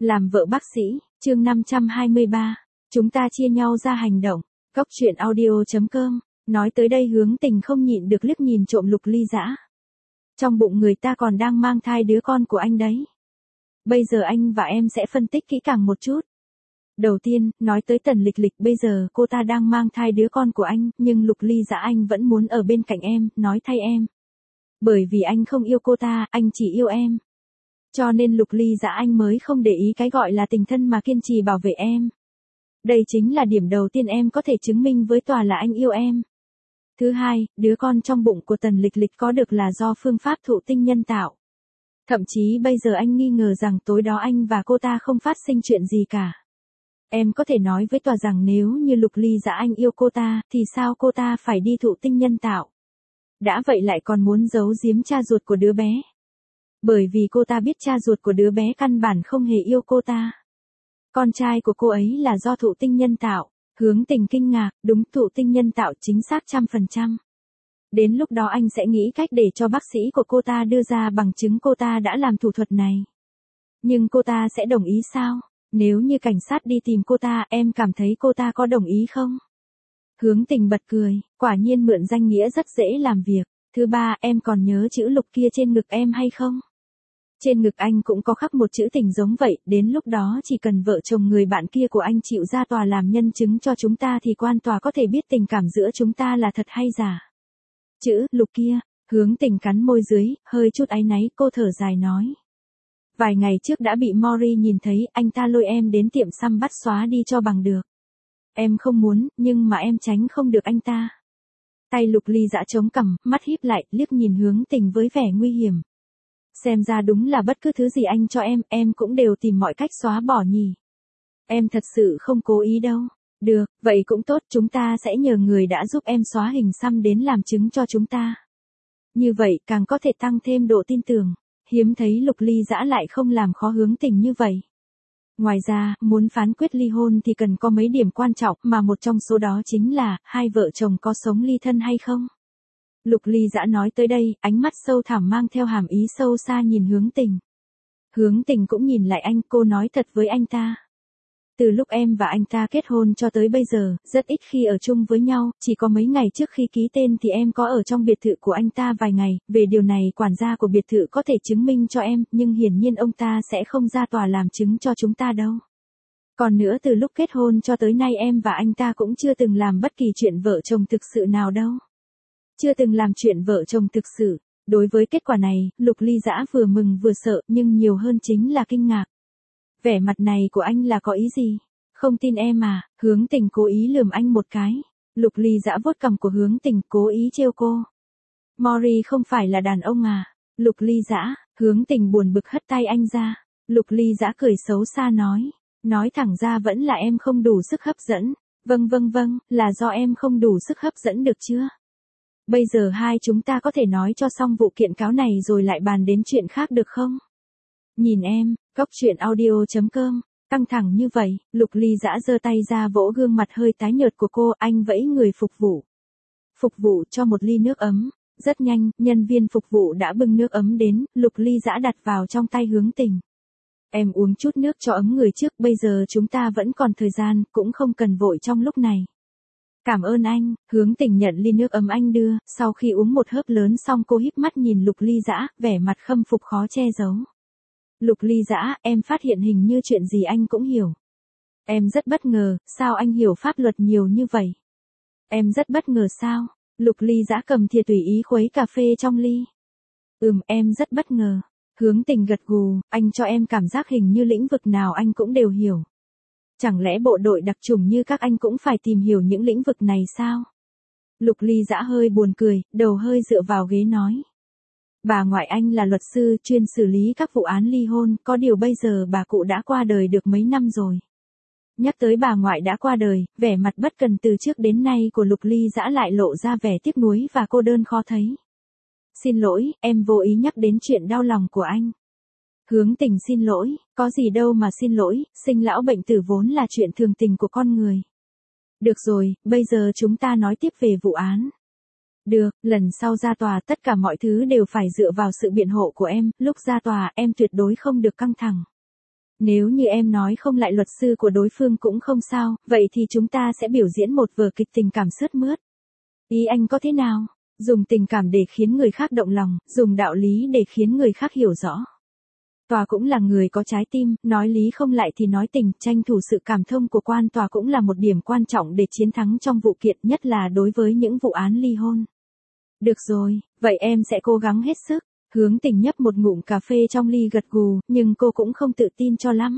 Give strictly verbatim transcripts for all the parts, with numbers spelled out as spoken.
Làm vợ bác sĩ, chương năm trăm hai mươi ba. Chúng ta chia nhau ra hành động. Cốc truyện audio chấm com. Nói tới đây Hướng Tình không nhịn được liếc nhìn trộm Lục Ly Dã. Trong bụng người ta còn đang mang thai đứa con của anh đấy. Bây giờ anh và em sẽ phân tích kỹ càng một chút. Đầu tiên, nói tới Tần Lịch Lịch, bây giờ cô ta đang mang thai đứa con của anh, nhưng Lục Ly Dã anh vẫn muốn ở bên cạnh em, nói thay em. Bởi vì anh không yêu cô ta, anh chỉ yêu em. Cho nên Lục Ly Dã anh mới không để ý cái gọi là tình thân mà kiên trì bảo vệ em. Đây chính là điểm đầu tiên em có thể chứng minh với tòa là anh yêu em. Thứ hai, đứa con trong bụng của Tần Lịch Lịch có được là do phương pháp thụ tinh nhân tạo. Thậm chí bây giờ anh nghi ngờ rằng tối đó anh và cô ta không phát sinh chuyện gì cả. Em có thể nói với tòa rằng nếu như Lục Ly Dã anh yêu cô ta, thì sao cô ta phải đi thụ tinh nhân tạo? Đã vậy lại còn muốn giấu giếm cha ruột của đứa bé. Bởi vì cô ta biết cha ruột của đứa bé căn bản không hề yêu cô ta. Con trai của cô ấy là do thụ tinh nhân tạo. Hướng Tình kinh ngạc, đúng, thụ tinh nhân tạo chính xác trăm phần trăm. Đến lúc đó anh sẽ nghĩ cách để cho bác sĩ của cô ta đưa ra bằng chứng cô ta đã làm thủ thuật này. Nhưng cô ta sẽ đồng ý sao? Nếu như cảnh sát đi tìm cô ta, em cảm thấy cô ta có đồng ý không? Hướng Tình bật cười, quả nhiên mượn danh nghĩa rất dễ làm việc. Thứ ba, em còn nhớ chữ Lục kia trên ngực em hay không? Trên ngực anh cũng có khắc một chữ tình giống vậy, đến lúc đó chỉ cần vợ chồng người bạn kia của anh chịu ra tòa làm nhân chứng cho chúng ta thì quan tòa có thể biết tình cảm giữa chúng ta là thật hay giả. Chữ Lục kia, Hướng Tình cắn môi dưới, hơi chút áy náy, cô thở dài nói. Vài ngày trước đã bị Mori nhìn thấy, anh ta lôi em đến tiệm xăm bắt xóa đi cho bằng được. Em không muốn, nhưng mà em tránh không được anh ta. Tay Lục Ly Dã chống cằm, mắt híp lại, liếc nhìn Hướng Tình với vẻ nguy hiểm. Xem ra đúng là bất cứ thứ gì anh cho em, em cũng đều tìm mọi cách xóa bỏ nhỉ. Em thật sự không cố ý đâu. Được, vậy cũng tốt, chúng ta sẽ nhờ người đã giúp em xóa hình xăm đến làm chứng cho chúng ta. Như vậy càng có thể tăng thêm độ tin tưởng. Hiếm thấy Lục Ly Dã lại không làm khó Hướng Tình như vậy. Ngoài ra, muốn phán quyết ly hôn thì cần có mấy điểm quan trọng, mà một trong số đó chính là, hai vợ chồng có sống ly thân hay không. Lục Ly Dã nói tới đây, ánh mắt sâu thẳm mang theo hàm ý sâu xa nhìn Hướng Tình. Hướng Tình cũng nhìn lại anh, cô nói thật với anh ta. Từ lúc em và anh ta kết hôn cho tới bây giờ, rất ít khi ở chung với nhau, chỉ có mấy ngày trước khi ký tên thì em có ở trong biệt thự của anh ta vài ngày, về điều này quản gia của biệt thự có thể chứng minh cho em, nhưng hiển nhiên ông ta sẽ không ra tòa làm chứng cho chúng ta đâu. Còn nữa, từ lúc kết hôn cho tới nay em và anh ta cũng chưa từng làm bất kỳ chuyện vợ chồng thực sự nào đâu. Chưa từng làm chuyện vợ chồng thực sự. Đối với kết quả này, Lục Ly Dã vừa mừng vừa sợ, nhưng nhiều hơn chính là kinh ngạc. Vẻ mặt này của anh là có ý gì? Không tin em à? Hướng Tình cố ý lườm anh một cái. Lục Ly Dã vuốt cằm của Hướng Tình, cố ý trêu cô. Mori không phải là đàn ông à? Lục Ly Dã, Hướng Tình buồn bực hất tay anh ra. Lục Ly Dã cười xấu xa nói. Nói thẳng ra vẫn là em không đủ sức hấp dẫn. Vâng vâng vâng, là do em không đủ sức hấp dẫn được chưa? Bây giờ hai chúng ta có thể nói cho xong vụ kiện cáo này rồi lại bàn đến chuyện khác được không? Nhìn em, cốc truyện audio chấm com, căng thẳng như vậy, Lục Ly Dã giơ tay ra vỗ gương mặt hơi tái nhợt của cô, anh vẫy người phục vụ. Phục vụ cho một ly nước ấm. Rất nhanh, nhân viên phục vụ đã bưng nước ấm đến, Lục Ly Dã đặt vào trong tay Hướng Tình. Em uống chút nước cho ấm người trước, bây giờ chúng ta vẫn còn thời gian, cũng không cần vội trong lúc này. Cảm ơn anh. Hướng Tình nhận ly nước ấm anh đưa, sau khi uống một hớp lớn xong cô híp mắt nhìn Lục Ly Dã, vẻ mặt khâm phục khó che giấu. Lục Ly Dã, em phát hiện hình như chuyện gì anh cũng hiểu. Em rất bất ngờ, sao anh hiểu pháp luật nhiều như vậy? Em rất bất ngờ sao? Lục Ly Dã cầm thìa tùy ý khuấy cà phê trong ly. Ừm, em rất bất ngờ. Hướng Tình gật gù, anh cho em cảm giác hình như lĩnh vực nào anh cũng đều hiểu. Chẳng lẽ bộ đội đặc chủng như các anh cũng phải tìm hiểu những lĩnh vực này sao? Lục Ly Dã hơi buồn cười, đầu hơi dựa vào ghế nói. Bà ngoại anh là luật sư chuyên xử lý các vụ án ly hôn, có điều bây giờ bà cụ đã qua đời được mấy năm rồi. Nhắc tới bà ngoại đã qua đời, vẻ mặt bất cần từ trước đến nay của Lục Ly Dã lại lộ ra vẻ tiếc nuối và cô đơn khó thấy. Xin lỗi, em vô ý nhắc đến chuyện đau lòng của anh. Hướng Tình xin lỗi, có gì đâu mà xin lỗi, sinh lão bệnh tử vốn là chuyện thường tình của con người. Được rồi, bây giờ chúng ta nói tiếp về vụ án. Được, lần sau ra tòa tất cả mọi thứ đều phải dựa vào sự biện hộ của em, lúc ra tòa em tuyệt đối không được căng thẳng. Nếu như em nói không lại luật sư của đối phương cũng không sao, vậy thì chúng ta sẽ biểu diễn một vở kịch tình cảm sướt mướt. Ý anh có thế nào? Dùng tình cảm để khiến người khác động lòng, dùng đạo lý để khiến người khác hiểu rõ. Tòa cũng là người có trái tim, nói lý không lại thì nói tình, tranh thủ sự cảm thông của quan tòa cũng là một điểm quan trọng để chiến thắng trong vụ kiện, nhất là đối với những vụ án ly hôn. Được rồi, vậy em sẽ cố gắng hết sức. Hướng Tình nhấp một ngụm cà phê trong ly gật gù, nhưng cô cũng không tự tin cho lắm.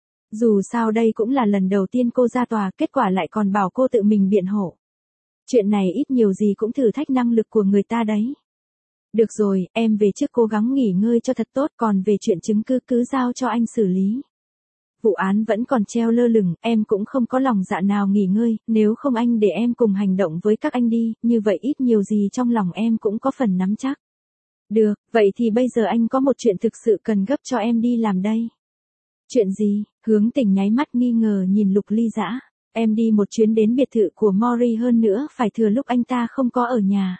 Dù sao đây cũng là lần đầu tiên cô ra tòa, kết quả lại còn bảo cô tự mình biện hộ. Chuyện này ít nhiều gì cũng thử thách năng lực của người ta đấy. Được rồi, em về trước cố gắng nghỉ ngơi cho thật tốt, còn về chuyện chứng cứ cứ giao cho anh xử lý. Vụ án vẫn còn treo lơ lửng, em cũng không có lòng dạ nào nghỉ ngơi, nếu không anh để em cùng hành động với các anh đi, như vậy ít nhiều gì trong lòng em cũng có phần nắm chắc. Được, vậy thì bây giờ anh có một chuyện thực sự cần gấp cho em đi làm đây. Chuyện gì? Hướng Tình nháy mắt nghi ngờ nhìn Lục Ly Dã. Em đi một chuyến đến biệt thự của Mori, hơn nữa phải thừa lúc anh ta không có ở nhà.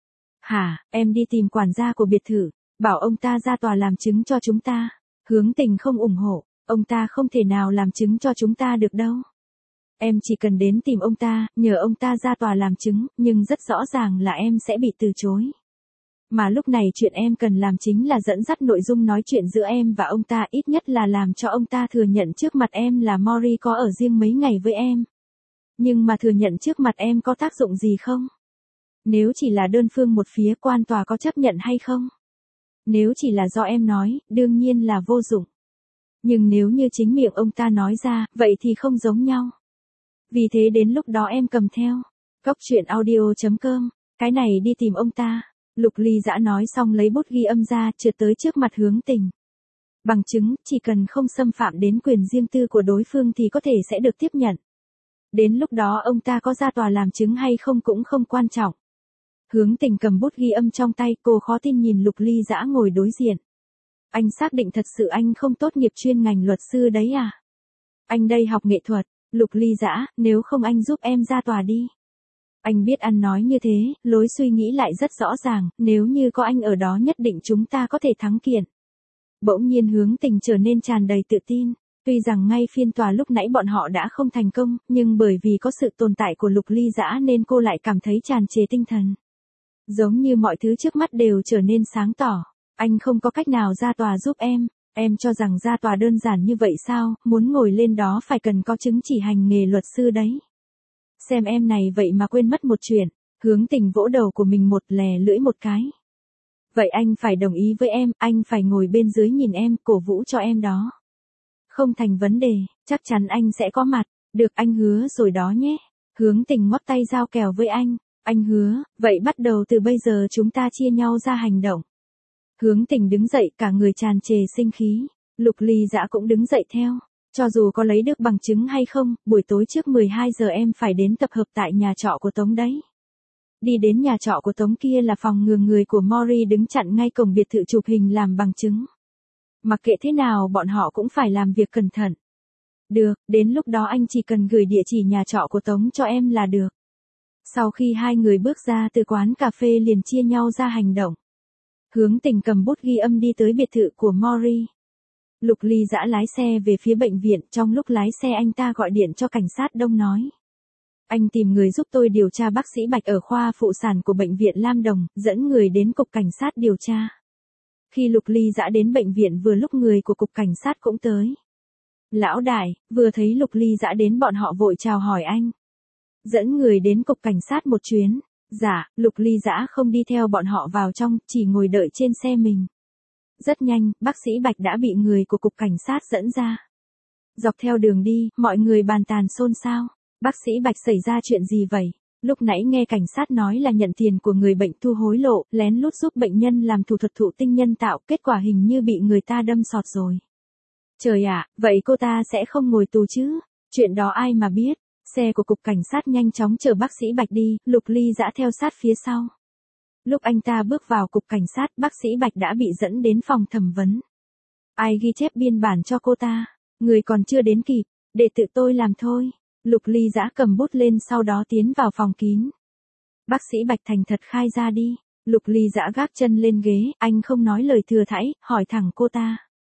Hả, em đi tìm quản gia của biệt thự, bảo ông ta ra tòa làm chứng cho chúng ta. Hướng Tình không ủng hộ, ông ta không thể nào làm chứng cho chúng ta được đâu. Em chỉ cần đến tìm ông ta, nhờ ông ta ra tòa làm chứng, nhưng rất rõ ràng là em sẽ bị từ chối. Mà lúc này chuyện em cần làm chính là dẫn dắt nội dung nói chuyện giữa em và ông ta, ít nhất là làm cho ông ta thừa nhận trước mặt em là Mori có ở riêng mấy ngày với em. Nhưng mà thừa nhận trước mặt em có tác dụng gì không? Nếu chỉ là đơn phương một phía, quan tòa có chấp nhận hay không? Nếu chỉ là do em nói, đương nhiên là vô dụng. Nhưng nếu như chính miệng ông ta nói ra, vậy thì không giống nhau. Vì thế đến lúc đó em cầm theo Cóc truyện audio chấm com, cái này đi tìm ông ta. Lục Ly Dã nói xong lấy bút ghi âm ra, trượt tới trước mặt Hướng Tình. Bằng chứng, chỉ cần không xâm phạm đến quyền riêng tư của đối phương thì có thể sẽ được tiếp nhận. Đến lúc đó ông ta có ra tòa làm chứng hay không cũng không quan trọng. Hướng Tình cầm bút ghi âm trong tay, cô khó tin nhìn Lục Ly Dã ngồi đối diện. Anh xác định thật sự anh không tốt nghiệp chuyên ngành luật sư đấy à? Anh đây học nghệ thuật. Lục Ly Dã, nếu không anh giúp em ra tòa đi. Anh biết ăn nói như thế, lối suy nghĩ lại rất rõ ràng, nếu như có anh ở đó nhất định chúng ta có thể thắng kiện. Bỗng nhiên Hướng Tình trở nên tràn đầy tự tin. Tuy rằng ngay phiên tòa lúc nãy bọn họ đã không thành công, nhưng bởi vì có sự tồn tại của Lục Ly Dã nên cô lại cảm thấy tràn trề tinh thần. Giống như mọi thứ trước mắt đều trở nên sáng tỏ. Anh không có cách nào ra tòa giúp em. Em cho rằng ra tòa đơn giản như vậy sao, muốn ngồi lên đó phải cần có chứng chỉ hành nghề luật sư đấy. Xem em này vậy mà quên mất một chuyện. Hướng Tình vỗ đầu của mình một lè lưỡi một cái. Vậy anh phải đồng ý với em, anh phải ngồi bên dưới nhìn em, cổ vũ cho em đó. Không thành vấn đề, chắc chắn anh sẽ có mặt. Được, anh hứa rồi đó nhé. Hướng Tình ngoắc tay giao kèo với anh. Anh hứa, vậy bắt đầu từ bây giờ chúng ta chia nhau ra hành động. Hướng Tình đứng dậy, cả người tràn trề sinh khí. Lục Ly Dã cũng đứng dậy theo. Cho dù có lấy được bằng chứng hay không, buổi tối trước mười hai giờ em phải đến tập hợp tại nhà trọ của Tống đấy. Đi đến nhà trọ của Tống, kia là phòng ngừa người của Mori đứng chặn ngay cổng biệt thự chụp hình làm bằng chứng. Mặc kệ thế nào bọn họ cũng phải làm việc cẩn thận. Được, đến lúc đó anh chỉ cần gửi địa chỉ nhà trọ của Tống cho em là được. Sau khi hai người bước ra từ quán cà phê liền chia nhau ra hành động. Hướng Tình cầm bút ghi âm đi tới biệt thự của Mori. Lục Ly Dã lái xe về phía bệnh viện, trong lúc lái xe anh ta gọi điện cho cảnh sát Đông nói. Anh tìm người giúp tôi điều tra bác sĩ Bạch ở khoa phụ sản của bệnh viện Lam Đồng, dẫn người đến cục cảnh sát điều tra. Khi Lục Ly Dã đến bệnh viện vừa lúc người của cục cảnh sát cũng tới. Lão đại, vừa thấy Lục Ly Dã đến bọn họ vội chào hỏi anh. Dẫn người đến cục cảnh sát một chuyến. Dạ, Lục Ly Dã không đi theo bọn họ vào trong, chỉ ngồi đợi trên xe mình. Rất nhanh, bác sĩ Bạch đã bị người của cục cảnh sát dẫn ra. Dọc theo đường đi, mọi người bàn tàn xôn xao. Bác sĩ Bạch xảy ra chuyện gì vậy? Lúc nãy nghe cảnh sát nói là nhận tiền của người bệnh thu hối lộ, lén lút giúp bệnh nhân làm thủ thuật thụ tinh nhân tạo, kết quả hình như bị người ta đâm sọt rồi. Trời ạ, vậy cô ta sẽ không ngồi tù chứ? Chuyện đó ai mà biết? Xe của cục cảnh sát nhanh chóng chở bác sĩ Bạch đi, Lục Ly Dã theo sát phía sau. Lúc anh ta bước vào cục cảnh sát, bác sĩ Bạch đã bị dẫn đến phòng thẩm vấn. Ai ghi chép biên bản cho cô ta? Người còn chưa đến kịp, để tự tôi làm thôi. Lục Ly Dã cầm bút lên sau đó tiến vào phòng kín. Bác sĩ Bạch thành thật khai ra đi. Lục Ly Dã gác chân lên ghế, anh không nói lời thừa thãi, hỏi thẳng cô ta.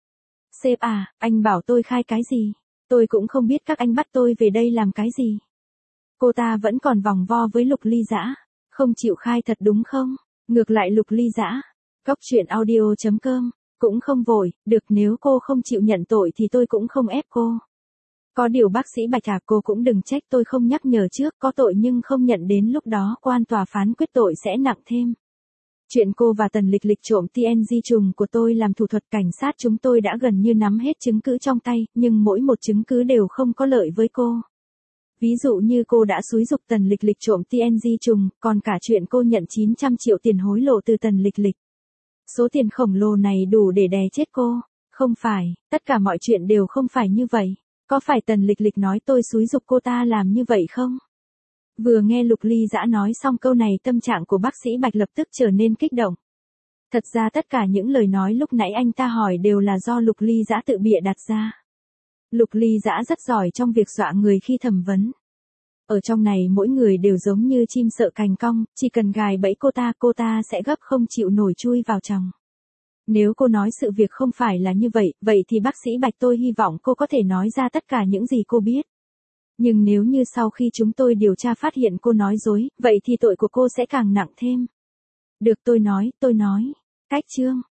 Sếp à, anh bảo tôi khai cái gì? Tôi cũng không biết các anh bắt tôi về đây làm cái gì. Cô ta vẫn còn vòng vo với Lục Ly Dã. Không chịu khai thật đúng không? Ngược lại Lục Ly Dã. Cóc truyện audio chấm com. Cũng không vội, được nếu cô không chịu nhận tội thì tôi cũng không ép cô. Có điều bác sĩ Bạch à, cô cũng đừng trách tôi không nhắc nhở trước, có tội nhưng không nhận đến lúc đó quan tòa phán quyết tội sẽ nặng thêm. Chuyện cô và Tần Lịch Lịch trộm tê en giê trùng của tôi làm thủ thuật cảnh sát chúng tôi đã gần như nắm hết chứng cứ trong tay, nhưng mỗi một chứng cứ đều không có lợi với cô. Ví dụ như cô đã xúi giục Tần Lịch Lịch trộm tê en giê trùng, còn cả chuyện cô nhận chín trăm triệu tiền hối lộ từ Tần Lịch Lịch. Số tiền khổng lồ này đủ để đè chết cô. Không phải, tất cả mọi chuyện đều không phải như vậy. Có phải Tần Lịch Lịch nói tôi xúi giục cô ta làm như vậy không? Vừa nghe Lục Ly Dã nói xong câu này tâm trạng của bác sĩ Bạch lập tức trở nên kích động. Thật ra tất cả những lời nói lúc nãy anh ta hỏi đều là do Lục Ly Dã tự bịa đặt ra. Lục Ly Dã rất giỏi trong việc dọa người khi thẩm vấn. Ở trong này mỗi người đều giống như chim sợ cành cong, chỉ cần gài bẫy cô ta cô ta sẽ gấp không chịu nổi chui vào chồng. Nếu cô nói sự việc không phải là như vậy, vậy thì bác sĩ Bạch tôi hy vọng cô có thể nói ra tất cả những gì cô biết. Nhưng nếu như sau khi chúng tôi điều tra phát hiện cô nói dối, vậy thì tội của cô sẽ càng nặng thêm. Được tôi nói, tôi nói. Cách chương.